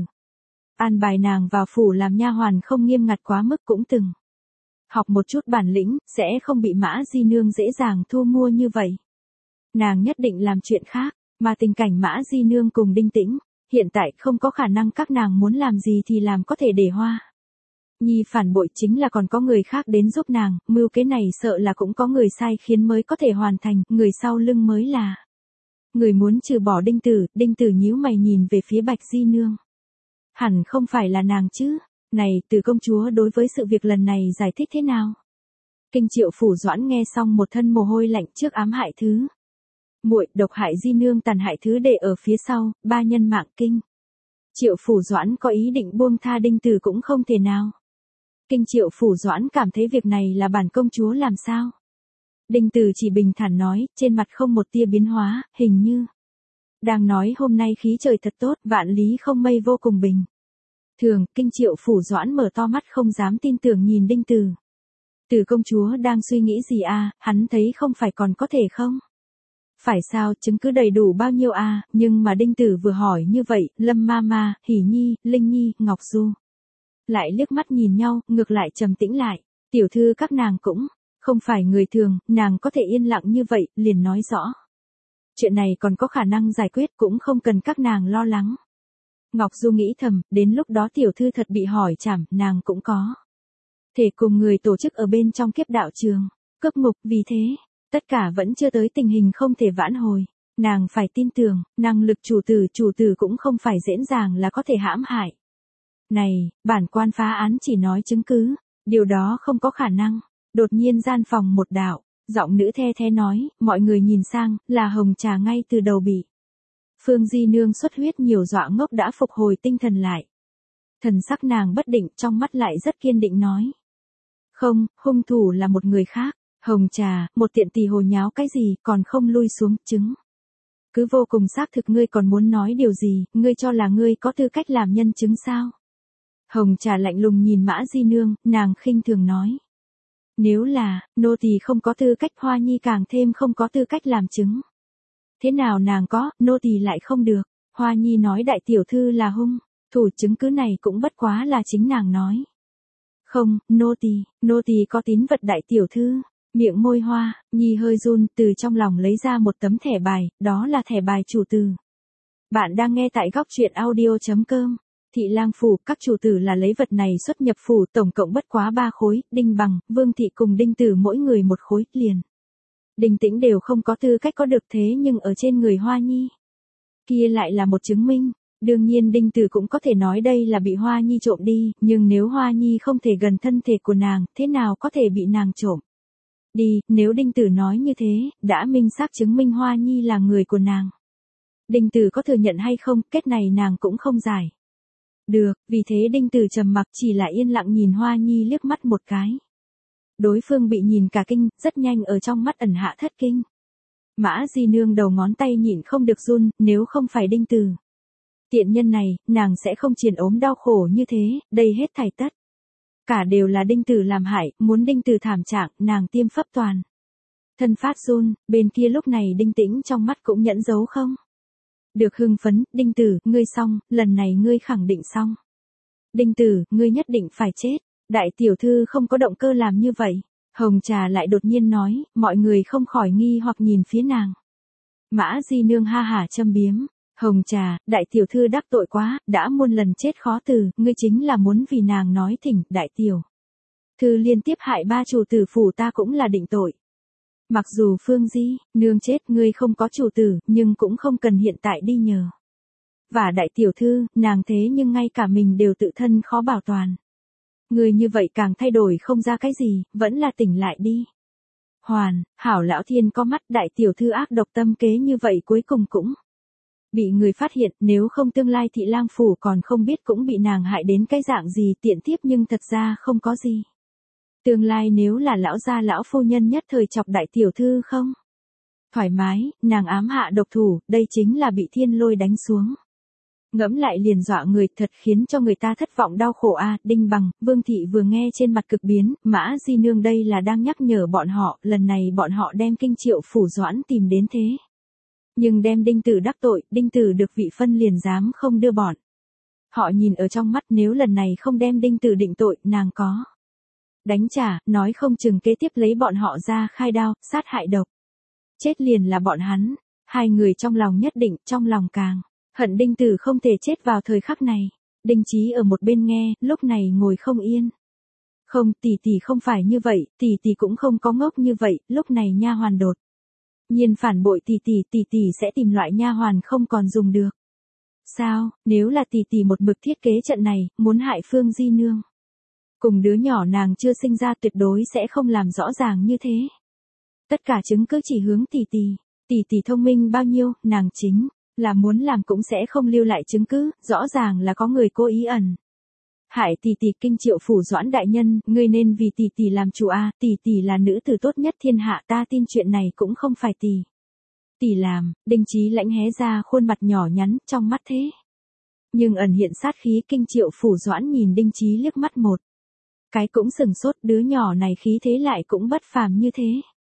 Speaker 1: an bài nàng vào phủ làm nha hoàn không nghiêm ngặt quá mức, cũng từng học một chút bản lĩnh, sẽ không bị Mã Di Nương dễ dàng thu mua như vậy. Nàng nhất định làm chuyện khác, mà tình cảnh Mã Di Nương cùng Đinh Tĩnh hiện tại không có khả năng, các nàng muốn làm gì thì làm, có thể để Hoa Nhi phản bội chính là còn có người khác đến giúp nàng, mưu kế này sợ là cũng có người sai khiến mới có thể hoàn thành, người sau lưng mới là người muốn trừ bỏ Đinh Tử nhíu mày nhìn về phía Bạch Di Nương. Hẳn không phải là nàng chứ, này Từ công chúa đối với sự việc lần này giải thích thế nào? Kinh Triệu Phủ Doãn nghe xong một thân mồ hôi lạnh, trước ám hại thứ muội, độc hại Di Nương, tàn hại thứ đệ ở phía sau, ba nhân mạng, Kinh Triệu Phủ Doãn có ý định buông tha Đinh Tử cũng không thể nào. Kinh Triệu Phủ Doãn cảm thấy việc này là bản công chúa làm sao? Đinh Tử chỉ bình thản nói, trên mặt không một tia biến hóa, hình như đang nói hôm nay khí trời thật tốt, vạn lý không mây, vô cùng bình thường. Kinh Triệu Phủ Doãn mở to mắt không dám tin tưởng nhìn Đinh Tử. Từ công chúa đang suy nghĩ gì à, hắn thấy không phải còn có thể không? Phải sao, chứng cứ đầy đủ bao nhiêu à, nhưng mà Đinh Tử vừa hỏi như vậy, Lâm Mama, Hỷ Nhi, Linh Nhi, Ngọc Du lại liếc mắt nhìn nhau, ngược lại trầm tĩnh lại. Tiểu thư các nàng cũng không phải người thường, nàng có thể yên lặng như vậy, liền nói rõ. Chuyện này còn có khả năng giải quyết, cũng không cần các nàng lo lắng. Ngọc Du nghĩ thầm, đến lúc đó tiểu thư thật bị hỏi trảm, nàng cũng có thể cùng người tổ chức ở bên trong kiếp đạo trường cướp ngục, vì thế tất cả vẫn chưa tới tình hình không thể vãn hồi. Nàng phải tin tưởng, năng lực chủ tử cũng không phải dễ dàng là có thể hãm hại. Này, bản quan phá án chỉ nói chứng cứ, điều đó không có khả năng. Đột nhiên gian phòng một đạo giọng nữ the thế nói, mọi người nhìn sang, là Hồng Trà ngay từ đầu bị Phương Di Nương xuất huyết nhiều dọa ngốc đã phục hồi tinh thần lại. Thần sắc nàng bất định, trong mắt lại rất kiên định nói. Không, hung thủ là một người khác. Hồng Trà, một tiện tỳ hồ nháo cái gì, còn không lui xuống, chứng cứ vô cùng xác thực, ngươi còn muốn nói điều gì, ngươi cho là ngươi có tư cách làm nhân chứng sao? Hồng Trà lạnh lùng nhìn Mã Di Nương, nàng khinh thường nói. Nếu là, nô tỳ không có tư cách, Hoa Nhi càng thêm không có tư cách làm chứng. Thế nào nàng có, nô tỳ lại không được. Hoa Nhi nói đại tiểu thư là hung thủ, chứng cứ này cũng bất quá là chính nàng nói. Không, nô tỳ có tín vật đại tiểu thư. Miệng môi Hoa Nhi hơi run, từ trong lòng lấy ra một tấm thẻ bài, đó là thẻ bài chủ tử. Bạn đang nghe tại góc truyện audio.com. Thị lang phủ, các chủ tử là lấy vật này xuất nhập phủ, tổng cộng bất quá 3 khối, Đinh Bằng, Vương Thị cùng Đinh Tử mỗi người một khối, liền Đinh Tĩnh đều không có tư cách có được, thế nhưng ở trên người Hoa Nhi kia lại là một chứng minh. Đương nhiên Đinh Tử cũng có thể nói đây là bị Hoa Nhi trộm đi, nhưng nếu Hoa Nhi không thể gần thân thể của nàng, thế nào có thể bị nàng trộm đi, nếu Đinh Tử nói như thế, đã minh xác chứng minh Hoa Nhi là người của nàng. Đinh Tử có thừa nhận hay không, kết này nàng cũng không giải được, vì thế Đinh Tử trầm mặc, chỉ là yên lặng nhìn Hoa Nhi liếc mắt một cái. Đối phương bị nhìn cả kinh, rất nhanh ở trong mắt ẩn hạ thất kinh. Mã Di Nương đầu ngón tay nhịn không được run, nếu không phải Đinh Tử Tiện nhân này, nàng sẽ không triền ốm đau khổ như thế, đây hết thảy tất. Cả đều là Đinh Tử làm hại, muốn Đinh Tử thảm trạng, nàng tiêm phấp toàn. Thân phát run, bên kia lúc này Đinh Tĩnh trong mắt cũng nhẫn giấu không. Được hưng phấn, Đinh Tử, ngươi xong, lần này ngươi khẳng định xong. Đinh Tử, ngươi nhất định phải chết, đại tiểu thư không có động cơ làm như vậy. Hồng Trà lại đột nhiên nói, mọi người không khỏi nghi hoặc nhìn phía nàng. Mã Di Nương ha hả châm biếm. Hồng Trà, đại tiểu thư đắc tội quá, đã muôn lần chết khó từ, ngươi chính là muốn vì nàng nói thỉnh, đại tiểu thư liên tiếp hại ba chủ tử phủ ta cũng là định tội. Mặc dù Phương Di Nương chết ngươi không có chủ tử, nhưng cũng không cần hiện tại đi nhờ. Và đại tiểu thư, nàng thế nhưng ngay cả mình đều tự thân khó bảo toàn. Ngươi như vậy càng thay đổi không ra cái gì, vẫn là tỉnh lại đi. Hoàn, hảo lão thiên có mắt, đại tiểu thư ác độc tâm kế như vậy cuối cùng cũng bị người phát hiện, nếu không tương lai Thị Lang phủ còn không biết cũng bị nàng hại đến cái dạng gì tiện tiếp, nhưng thật ra không có gì. Tương lai nếu là lão gia lão phu nhân nhất thời chọc đại tiểu thư không thoải mái, nàng ám hạ độc thủ, đây chính là bị thiên lôi đánh xuống. Ngẫm lại liền dọa người, thật khiến cho người ta thất vọng đau khổ a. Đinh Bằng, Vương Thị vừa nghe trên mặt cực biến, Mã Di Nương đây là đang nhắc nhở bọn họ, lần này bọn họ đem Kinh Triệu phủ Doãn tìm đến thế. Nhưng đem Đinh Tử đắc tội, Đinh Tử được vị phân liền dám không đưa bọn. Họ nhìn ở trong mắt, nếu lần này không đem Đinh Tử định tội, nàng có đánh trả, nói không chừng kế tiếp lấy bọn họ ra khai đao, sát hại độc. Chết liền là bọn hắn. Hai người trong lòng nhất định, trong lòng càng hận Đinh Tử không thể chết vào thời khắc này. Đinh Chí ở một bên nghe, lúc này ngồi không yên. Không, tỷ tỷ không phải như vậy, tỷ tỷ cũng không có ngốc như vậy, lúc này nha hoàn đột nhiên phản bội tỷ tỷ sẽ tìm loại nha hoàn không còn dùng được. Sao, nếu là tỷ tỷ một mực thiết kế trận này, muốn hại Phương Di Nương. Cùng đứa nhỏ nàng chưa sinh ra tuyệt đối sẽ không làm rõ ràng như thế. Tất cả chứng cứ chỉ hướng tỷ tỷ thông minh bao nhiêu, nàng chính là muốn làm cũng sẽ không lưu lại chứng cứ, rõ ràng là có người cố ý ẩn. Hại tỷ Kinh Triệu phủ Doãn đại nhân, ngươi nên vì tỷ làm chủ a, tỷ là nữ tử tốt nhất thiên hạ, ta tin chuyện này cũng không phải tỷ làm. Đinh Chí lãnh hé ra khuôn mặt nhỏ nhắn, trong mắt thế nhưng ẩn hiện sát khí. Kinh Triệu phủ Doãn nhìn Đinh Chí liếc mắt một cái cũng sừng sốt, đứa nhỏ này khí thế lại cũng bất phàm như thế.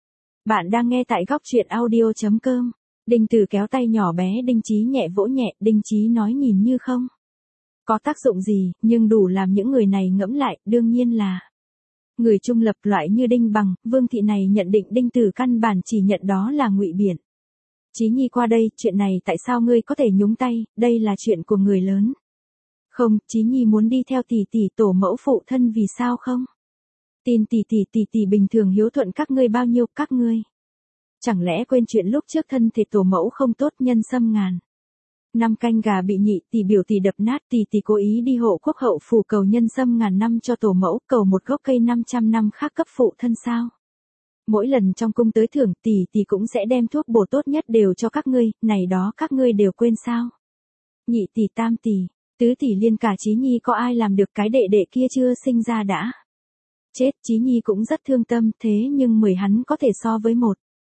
Speaker 1: Bạn đang nghe tại góc truyện audio.com. Đinh Tử kéo tay nhỏ bé Đinh Chí nhẹ vỗ nhẹ, Đinh Chí nói nhìn như không có tác dụng gì, nhưng đủ làm những người này ngẫm lại, đương nhiên là người trung lập loại như Đinh Bằng, Vương Thị này nhận định Đinh Tử căn bản chỉ nhận đó là ngụy biện. Chí Nhi qua đây, chuyện này tại sao ngươi có thể nhúng tay, đây là chuyện của người lớn. Không, Chí Nhi muốn đi theo tỷ tổ mẫu phụ thân vì sao không? Tin tỷ bình thường hiếu thuận các ngươi bao nhiêu, các ngươi chẳng lẽ quên chuyện lúc trước thân thể tổ mẫu không tốt, nhân xâm ngàn năm canh gà bị nhị tỷ biểu tỷ đập nát, tỷ cố ý đi hộ quốc hậu phủ cầu nhân xâm ngàn năm cho tổ mẫu, cầu một gốc cây 500 năm khác cấp phụ thân sao? Mỗi lần trong cung tới thưởng, tỷ cũng sẽ đem thuốc bổ tốt nhất đều cho các ngươi, này đó các ngươi đều quên sao? Nhị tỷ, tam tỷ, tứ tỷ liên cả Chí Nhi có ai làm được, cái đệ kia chưa sinh ra đã chết, Chí Nhi cũng rất thương tâm, thế nhưng 10 hắn có thể so với một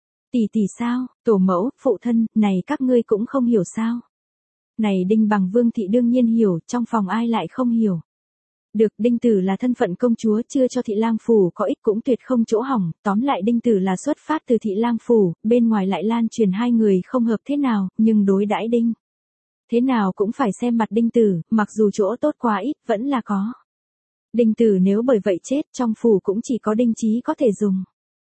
Speaker 1: tỷ sao? Tổ mẫu, phụ thân, này các ngươi cũng không hiểu sao? Này Đinh Bằng, Vương Thị đương nhiên hiểu, trong phòng ai lại không hiểu. Được, Đinh Tử là thân phận công chúa, chưa cho Thị Lang phủ có ích cũng tuyệt không chỗ hỏng, tóm lại Đinh Tử là xuất phát từ Thị Lang phủ, bên ngoài lại lan truyền hai người không hợp thế nào, nhưng đối đãi Đinh thế nào cũng phải xem mặt Đinh Tử, mặc dù chỗ tốt quá ít, vẫn là có. Đinh Tử nếu bởi vậy chết, trong phủ cũng chỉ có Đinh Chí có thể dùng.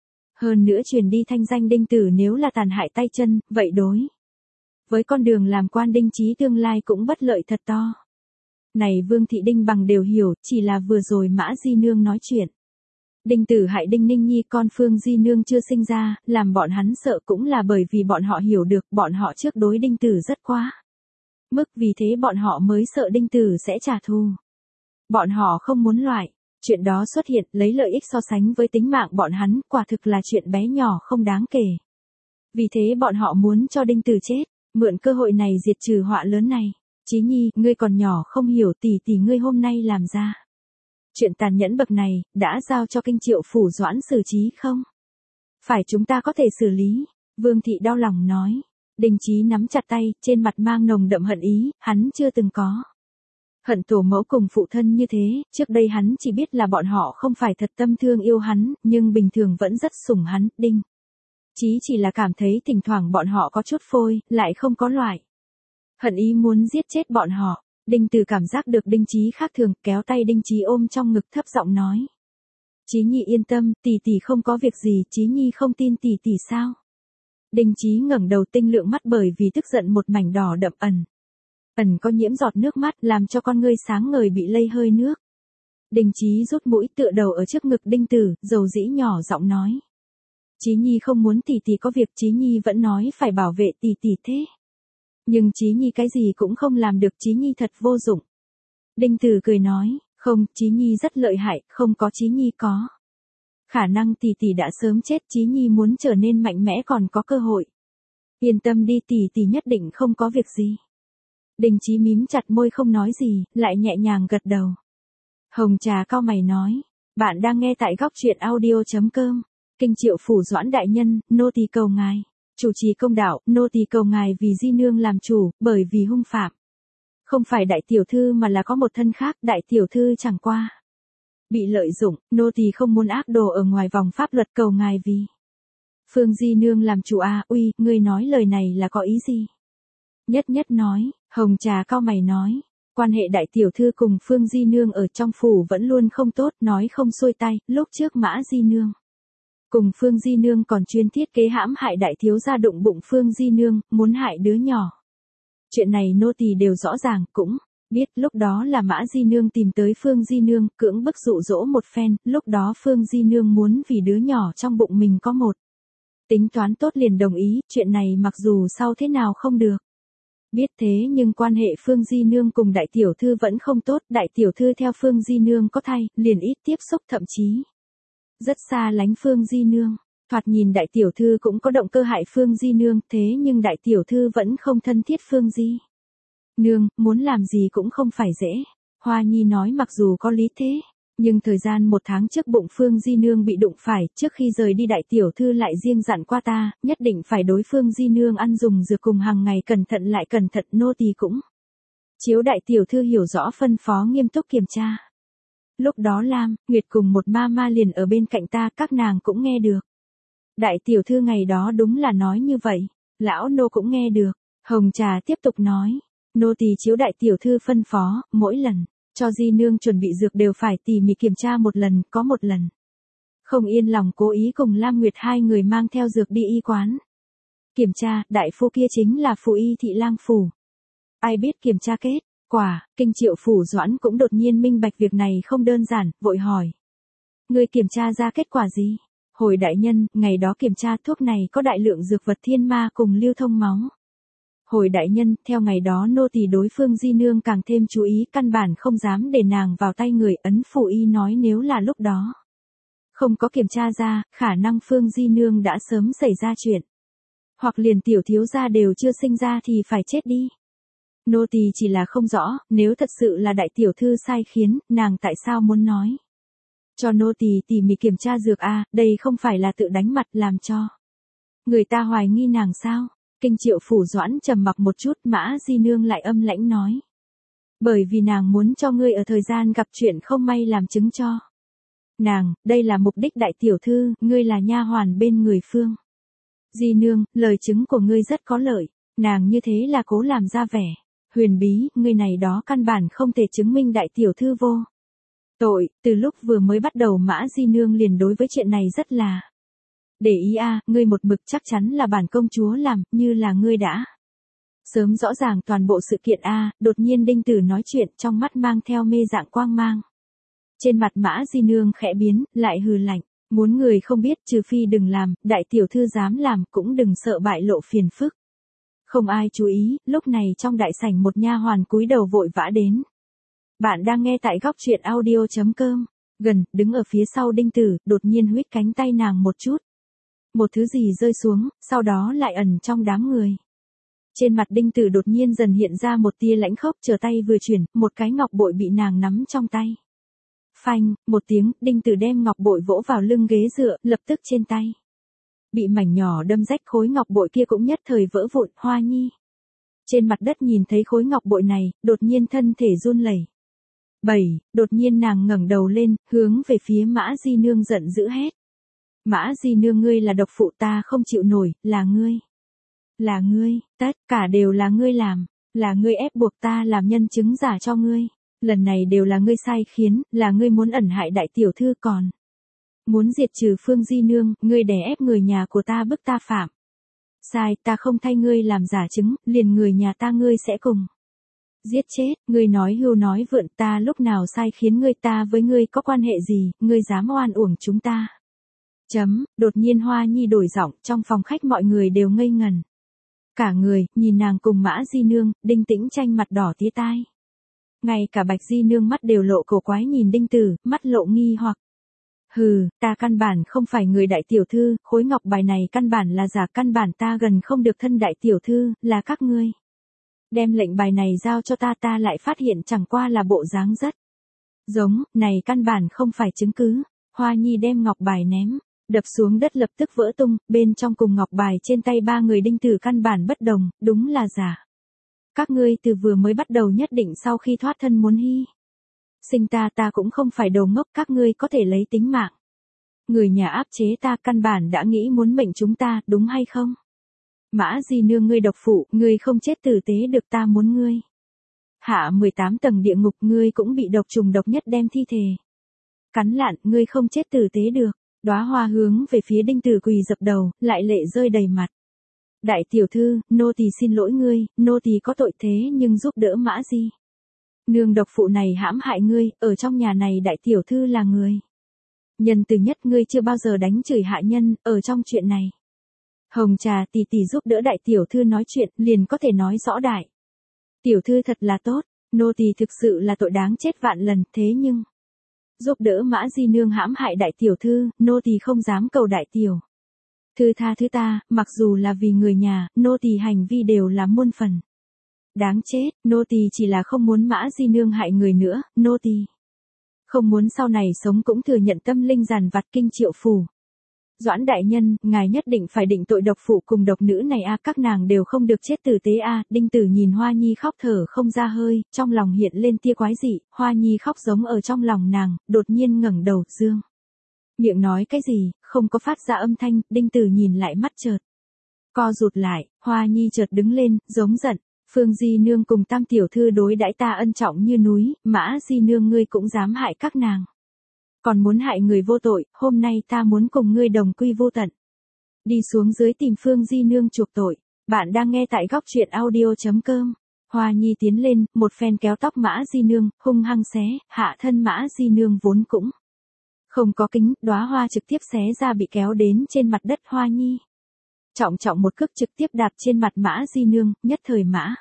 Speaker 1: Hơn nữa truyền đi thanh danh Đinh Tử nếu là tàn hại tay chân, vậy đối với con đường làm quan Đinh Chí tương lai cũng bất lợi thật to. Này Vương Thị Đinh Bằng đều hiểu, chỉ là vừa rồi Mã Di Nương nói chuyện. Đinh Tử hại Đinh Ninh Nhi con Phương Di Nương chưa sinh ra, làm bọn hắn sợ cũng là bởi vì bọn họ hiểu được bọn họ trước đối Đinh Tử rất quá mức, vì thế bọn họ mới sợ Đinh Tử sẽ trả thù. Bọn họ không muốn loại chuyện đó xuất hiện, lấy lợi ích so sánh với tính mạng bọn hắn, quả thực là chuyện bé nhỏ không đáng kể. Vì thế bọn họ muốn cho Đinh Tử chết, mượn cơ hội này diệt trừ họa lớn này. Chí Nhi, ngươi còn nhỏ không hiểu, tỷ ngươi hôm nay làm ra chuyện tàn nhẫn bậc này, đã giao cho Kinh Triệu phủ Doãn xử trí không? Phải chúng ta có thể xử lý. Vương Thị đau lòng nói. Đinh Chí nắm chặt tay, trên mặt mang nồng đậm hận ý, hắn chưa từng có. Hận tổ mẫu cùng phụ thân như thế, trước đây hắn chỉ biết là bọn họ không phải thật tâm thương yêu hắn, nhưng bình thường vẫn rất sủng hắn, Đinh Chí chỉ là cảm thấy thỉnh thoảng bọn họ có chút phôi, lại không có loại. Hận ý muốn giết chết bọn họ. Đinh Từ cảm giác được Đinh Chí khác thường, kéo tay Đinh Chí ôm trong ngực thấp giọng nói. Chí Nhi yên tâm, tỷ tỷ không có việc gì, Chí Nhi không tin tỷ tỷ sao? Đinh Chí ngẩng đầu, tinh lượng mắt bởi vì tức giận một mảnh đỏ đậm ẩn có nhiễm giọt nước mắt, làm cho con ngươi sáng ngời bị lây hơi nước. Đinh Chí rút mũi tựa đầu ở trước ngực Đinh Tử, dầu dĩ nhỏ giọng nói. Chí Nhi không muốn tỷ tỷ có việc, Chí Nhi vẫn nói phải bảo vệ tỷ tỷ thế. Nhưng Chí Nhi cái gì cũng không làm được, Chí Nhi thật vô dụng. Đinh Tử cười nói, không, Chí Nhi rất lợi hại, không có Chí Nhi có. Khả năng tỷ tỷ đã sớm chết, Chí Nhi muốn trở nên mạnh mẽ còn có cơ hội. Yên tâm đi, tỷ tỷ nhất định không có việc gì. Đinh Chí mím chặt môi không nói gì, lại nhẹ nhàng gật đầu. Hồng Trà cau mày nói, bạn đang nghe tại góc truyện audio.com. Kinh Triệu Phủ Doãn đại nhân, nô tỳ cầu ngài. Chủ trì công đạo, nô tỳ cầu ngài vì di nương làm chủ, bởi vì hung phạm. Không phải đại tiểu thư mà là có một thân khác, đại tiểu thư chẳng qua bị lợi dụng, nô tỳ không muốn ác đồ ở ngoài vòng pháp luật, cầu ngài vì Phương di nương làm chủ à, uy, ngươi nói lời này là có ý gì? Nhất Nhất nói, Hồng Trà cau mày nói, quan hệ đại tiểu thư cùng Phương di nương ở trong phủ vẫn luôn không tốt, nói không xuôi tay, lúc trước Mã di nương cùng Phương di nương còn chuyên thiết kế hãm hại đại thiếu gia, đụng bụng Phương di nương, muốn hại đứa nhỏ. Chuyện này nô tỳ đều rõ ràng, cũng biết lúc đó là Mã di nương tìm tới Phương di nương, cưỡng bức dụ dỗ một phen, lúc đó Phương di nương muốn vì đứa nhỏ trong bụng mình có một tính toán tốt liền đồng ý, chuyện này mặc dù sau thế nào không được. Biết thế nhưng quan hệ Phương di nương cùng đại tiểu thư vẫn không tốt, đại tiểu thư theo Phương di nương có thai, liền ít tiếp xúc, thậm chí rất xa lánh Phương di nương. Thoạt nhìn đại tiểu thư cũng có động cơ hại Phương di nương, thế nhưng đại tiểu thư vẫn không thân thiết Phương di nương, muốn làm gì cũng không phải dễ. Hoa Nhi nói mặc dù có lý thế, nhưng thời gian 1 tháng trước bụng Phương di nương bị đụng phải, trước khi rời đi đại tiểu thư lại riêng dặn qua ta, nhất định phải đối Phương di nương ăn dùng dược cùng hàng ngày cẩn thận lại cẩn thận, nô tỳ cũng chiếu đại tiểu thư hiểu rõ phân phó nghiêm túc kiểm tra. Lúc đó Lam, Nguyệt cùng một ma liền ở bên cạnh ta, các nàng cũng nghe được. Đại tiểu thư ngày đó đúng là nói như vậy, lão nô cũng nghe được. Hồng Trà tiếp tục nói, nô tỳ chiếu đại tiểu thư phân phó, mỗi lần cho di nương chuẩn bị dược đều phải tỉ mỉ kiểm tra một lần, có một lần không yên lòng cố ý cùng Lam Nguyệt hai người mang theo dược đi y quán. Kiểm tra, đại phu kia chính là Phụ Y Thị Lang phủ. Ai biết kiểm tra kết quả, Kinh Triệu Phủ Doãn cũng đột nhiên minh bạch việc này không đơn giản, vội hỏi. Người kiểm tra ra kết quả gì? Hồi đại nhân, ngày đó kiểm tra thuốc này có đại lượng dược vật thiên ma cùng lưu thông máu. Hồi đại nhân, theo ngày đó nô tỳ đối Phương di nương càng thêm chú ý, căn bản không dám để nàng vào tay người, ấn Phụ Y nói nếu là lúc đó không có kiểm tra ra, khả năng Phương di nương đã sớm xảy ra chuyện. Hoặc liền tiểu thiếu gia đều chưa sinh ra thì phải chết đi. Nô tỳ chỉ là không rõ, nếu thật sự là đại tiểu thư sai khiến, nàng tại sao muốn nói cho nô tỳ tỉ mỉ kiểm tra dược a, đây không phải là tự đánh mặt làm cho người ta hoài nghi nàng sao? Kinh Triệu Phủ Doãn trầm mặc một chút, Mã di nương lại âm lãnh nói. Bởi vì nàng muốn cho ngươi ở thời gian gặp chuyện không may làm chứng cho nàng, đây là mục đích đại tiểu thư, ngươi là nha hoàn bên người Phương di nương, lời chứng của ngươi rất có lợi, nàng như thế là cố làm ra vẻ huyền bí, ngươi này đó căn bản không thể chứng minh đại tiểu thư vô tội. Từ lúc vừa mới bắt đầu Mã di nương liền đối với chuyện này rất là để ý a, ngươi một mực chắc chắn là bản công chúa làm, như là ngươi đã sớm rõ ràng toàn bộ sự kiện a. Đột nhiên Đinh Tử nói chuyện, trong mắt mang theo mê dạng quang mang. Trên mặt Mã di nương khẽ biến, lại hừ lạnh, muốn người không biết trừ phi đừng làm, đại tiểu thư dám làm cũng đừng sợ bại lộ phiền phức. Không ai chú ý, lúc này trong đại sảnh một nha hoàn cúi đầu vội vã đến. Bạn đang nghe tại góc truyện audio.com. Gần, đứng ở phía sau Đinh Tử, đột nhiên huýt cánh tay nàng một chút. Một thứ gì rơi xuống, sau đó lại ẩn trong đám người. Trên mặt Đinh Tử đột nhiên dần hiện ra một tia lãnh khốc, chờ tay vừa chuyển, một cái ngọc bội bị nàng nắm trong tay. Phanh, một tiếng, Đinh Tử đem ngọc bội vỗ vào lưng ghế dựa, lập tức trên tay Bị mảnh nhỏ đâm rách khối ngọc bội kia cũng nhất thời vỡ vụn. Hoa Nhi trên mặt đất nhìn thấy khối ngọc bội này, đột nhiên thân thể run lẩy. Đột nhiên nàng ngẩng đầu lên, hướng về phía Mã Di Nương giận dữ hét. Mã Di Nương, ngươi là độc phụ, ta không chịu nổi, là ngươi, tất cả đều là ngươi làm, là ngươi ép buộc ta làm nhân chứng giả cho ngươi, lần này đều là ngươi sai khiến, là ngươi muốn ẩn hại đại tiểu thư, còn muốn diệt trừ Phương Di Nương, ngươi đè ép người nhà của ta bức ta phạm. Sai, ta không thay ngươi làm giả chứng, liền người nhà ta ngươi sẽ cùng giết chết. Ngươi nói hưu nói vượn, ta lúc nào sai khiến ngươi, ta với ngươi có quan hệ gì, ngươi dám oan uổng chúng ta. Đột nhiên Hoa Nhi đổi giọng, trong phòng khách mọi người đều ngây ngần. Cả người, nhìn nàng cùng Mã Di Nương, Đinh Tĩnh Tranh mặt đỏ tía tai. Ngay cả Bạch Di Nương mắt đều lộ cổ quái nhìn Đinh Tử, mắt lộ nghi hoặc. Hừ, ta căn bản không phải người đại tiểu thư, khối ngọc bài này căn bản là giả, căn bản ta gần không được thân đại tiểu thư, là các ngươi đem lệnh bài này giao cho ta, ta lại phát hiện chẳng qua là bộ dáng rất giống, này căn bản không phải chứng cứ. Hoa Nhi đem ngọc bài ném, đập xuống đất lập tức vỡ tung, bên trong cùng ngọc bài trên tay ba người Đinh Tử căn bản bất đồng, đúng là giả. Các ngươi từ vừa mới bắt đầu nhất định sau khi thoát thân muốn hy sinh ta, ta cũng không phải đồ ngốc, các ngươi có thể lấy tính mạng người nhà áp chế ta, căn bản đã nghĩ muốn mệnh chúng ta, đúng hay không? Mã Di Nương, ngươi độc phụ, ngươi không chết tử tế được, ta muốn ngươi hạ 18 tầng địa ngục, ngươi cũng bị độc trùng độc nhất đem thi thể cắn lạn, ngươi không chết tử tế được. Đóa Hoa hướng về phía Đinh Tử quỳ dập đầu, lại lệ rơi đầy mặt. Đại tiểu thư, nô tỳ xin lỗi ngươi, nô tỳ có tội thế nhưng giúp đỡ Mã Di Nương độc phụ này hãm hại ngươi, ở trong nhà này đại tiểu thư là người nhân từ nhất, ngươi chưa bao giờ đánh chửi hạ nhân, ở trong chuyện này Hồng Trà tỷ tỷ giúp đỡ đại tiểu thư nói chuyện, liền có thể nói rõ đại tiểu thư thật là tốt, nô tỳ thực sự là tội đáng chết vạn lần, thế nhưng giúp đỡ Mã Di Nương hãm hại đại tiểu thư, nô tỳ không dám cầu đại tiểu thư tha thứ ta, mặc dù là vì người nhà, nô tỳ hành vi đều là muôn phần đáng chết, nô tỳ chỉ là không muốn Mã Di Nương hại người nữa, nô tỳ không muốn sau này sống cũng thừa nhận tâm linh giàn vặt. Kinh Triệu Phủ. Doãn đại nhân, ngài nhất định phải định tội độc phụ cùng độc nữ này a, các nàng đều không được chết tử tế a. Đinh Tử nhìn Hoa Nhi khóc thở không ra hơi, trong lòng hiện lên tia quái dị, Hoa Nhi khóc giống ở trong lòng nàng, đột nhiên ngẩng đầu, dương miệng nói cái gì, không có phát ra âm thanh. Đinh Tử nhìn lại mắt chợt co rụt lại, Hoa Nhi chợt đứng lên, giống giận. Phương Di Nương cùng Tam tiểu thư đối đãi ta ân trọng như núi, Mã Di Nương ngươi cũng dám hại các nàng, còn muốn hại người vô tội, hôm nay ta muốn cùng ngươi đồng quy vô tận. Đi xuống dưới tìm Phương Di Nương chuộc tội. Bạn đang nghe tại góc truyện audio.com. Hoa Nhi tiến lên, một phen kéo tóc Mã Di Nương, hung hăng xé, hạ thân Mã Di Nương vốn cũng không có kính, đóa hoa trực tiếp xé ra bị kéo đến trên mặt đất. Hoa Nhi trọng một cước trực tiếp đạp trên mặt Mã Di Nương, nhất thời Mã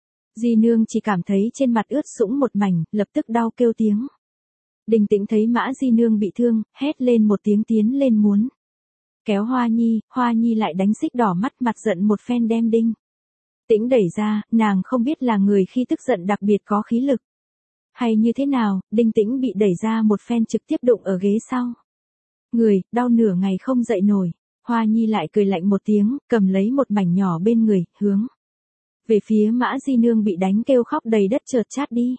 Speaker 1: Di Nương chỉ cảm thấy trên mặt ướt sũng một mảnh, lập tức đau kêu tiếng. Đinh Tĩnh thấy Mã Di Nương bị thương, hét lên một tiếng tiến lên muốn kéo Hoa Nhi lại đánh xích đỏ mắt, mặt giận một phen đem Đinh Tĩnh đẩy ra, nàng không biết là người khi tức giận đặc biệt có khí lực hay như thế nào, Đinh Tĩnh bị đẩy ra một phen trực tiếp đụng ở ghế sau. Người, đau nửa ngày không dậy nổi. Hoa Nhi lại cười lạnh một tiếng, cầm lấy một mảnh nhỏ bên người, hướng về phía Mã Di Nương bị đánh kêu khóc đầy đất chợt chát đi.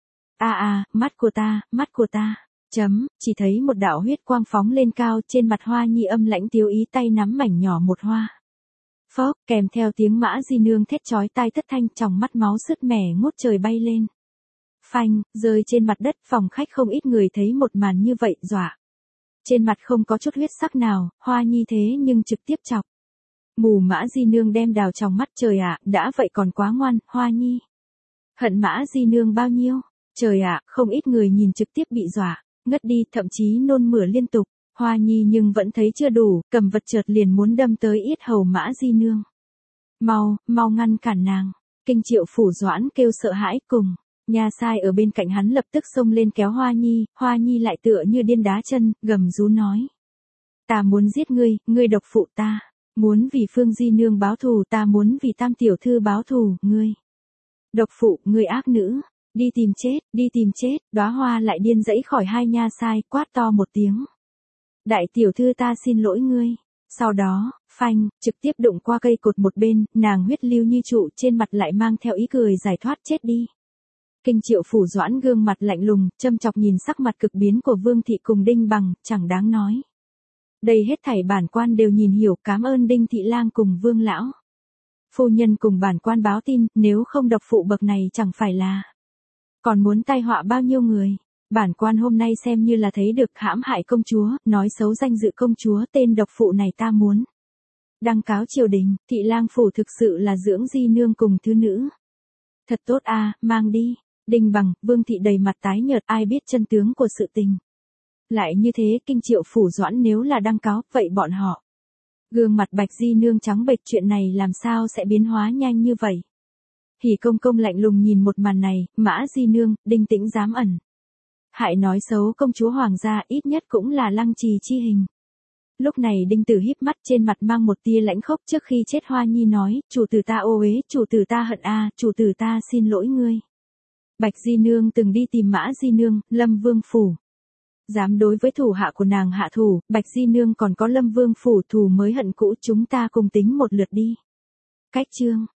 Speaker 1: Mắt của ta, chỉ thấy một đạo huyết quang phóng lên cao, trên mặt Hoa Nhi âm lãnh tiêu ý, tay nắm mảnh nhỏ một hoa. Phốc, kèm theo tiếng Mã Di Nương thét chói tai thất thanh, tròng mắt máu sứt mẻ ngút trời bay lên. Phanh, rơi trên mặt đất, phòng khách không ít người thấy một màn như vậy, dọa. Trên mặt không có chút huyết sắc nào, Hoa Nhi thế nhưng trực tiếp chọc mù Mã Di Nương đem đào trong mắt. Trời ạ, đã vậy còn quá ngoan, Hoa Nhi hận Mã Di Nương bao nhiêu. Trời ạ, không ít người nhìn trực tiếp bị dọa ngất đi, thậm chí nôn mửa liên tục. Hoa Nhi nhưng vẫn thấy chưa đủ, cầm vật chợt liền muốn đâm tới yết hầu Mã Di Nương. Mau ngăn cản nàng. Kinh Triệu Phủ Doãn kêu sợ hãi, cùng nha sai ở bên cạnh hắn lập tức xông lên kéo Hoa Nhi lại tựa như điên đá chân, gầm rú nói. Ta muốn giết ngươi, ngươi độc phụ, ta muốn vì Phương Di Nương báo thù, ta muốn vì Tam tiểu thư báo thù, ngươi độc phụ, ngươi ác nữ, đi tìm chết. Đóa Hoa lại điên dẫy khỏi hai nha sai, quát to một tiếng. Đại tiểu thư ta xin lỗi ngươi. Sau đó, phanh, trực tiếp đụng qua cây cột một bên, nàng huyết lưu như trụ, trên mặt lại mang theo ý cười giải thoát chết đi. Kinh Triệu Phủ Doãn gương mặt lạnh lùng, châm chọc nhìn sắc mặt cực biến của Vương thị cùng Đinh Bằng, chẳng đáng nói. Đây hết thảy bản quan đều nhìn hiểu, cảm ơn Đinh thị lang cùng Vương lão. Phu nhân cùng bản quan báo tin, nếu không độc phụ bậc này chẳng phải là còn muốn tai họa bao nhiêu người. Bản quan hôm nay xem như là thấy được hãm hại công chúa, nói xấu danh dự công chúa, tên độc phụ này ta muốn đăng cáo triều đình. Thị lang phủ thực sự là dưỡng di nương cùng thứ nữ. Thật tốt a, mang đi. Đinh Bằng, Vương thị đầy mặt tái nhợt, ai biết chân tướng của sự tình. Lại như thế, Kinh Triệu Phủ Doãn nếu là đăng cáo, vậy bọn họ. Gương mặt Bạch di nương trắng bệch, chuyện này làm sao sẽ biến hóa nhanh như vậy. Hỉ công công lạnh lùng nhìn một màn này, Mã di nương, Đinh Tĩnh dám ẩn hại nói xấu công chúa hoàng gia, ít nhất cũng là lăng trì chi hình. Lúc này Đinh Tử híp mắt, trên mặt mang một tia lãnh khốc, trước khi chết Hoa Nhi nói, chủ tử ta ô uế, chủ tử ta hận a, chủ tử ta xin lỗi ngươi. Bạch di nương từng đi tìm Mã di nương, Lâm Vương phủ. Dám đối với thủ hạ của nàng hạ thủ, Bạch di nương còn có Lâm Vương phủ thù mới hận cũ, chúng ta cùng tính một lượt đi. Cách chương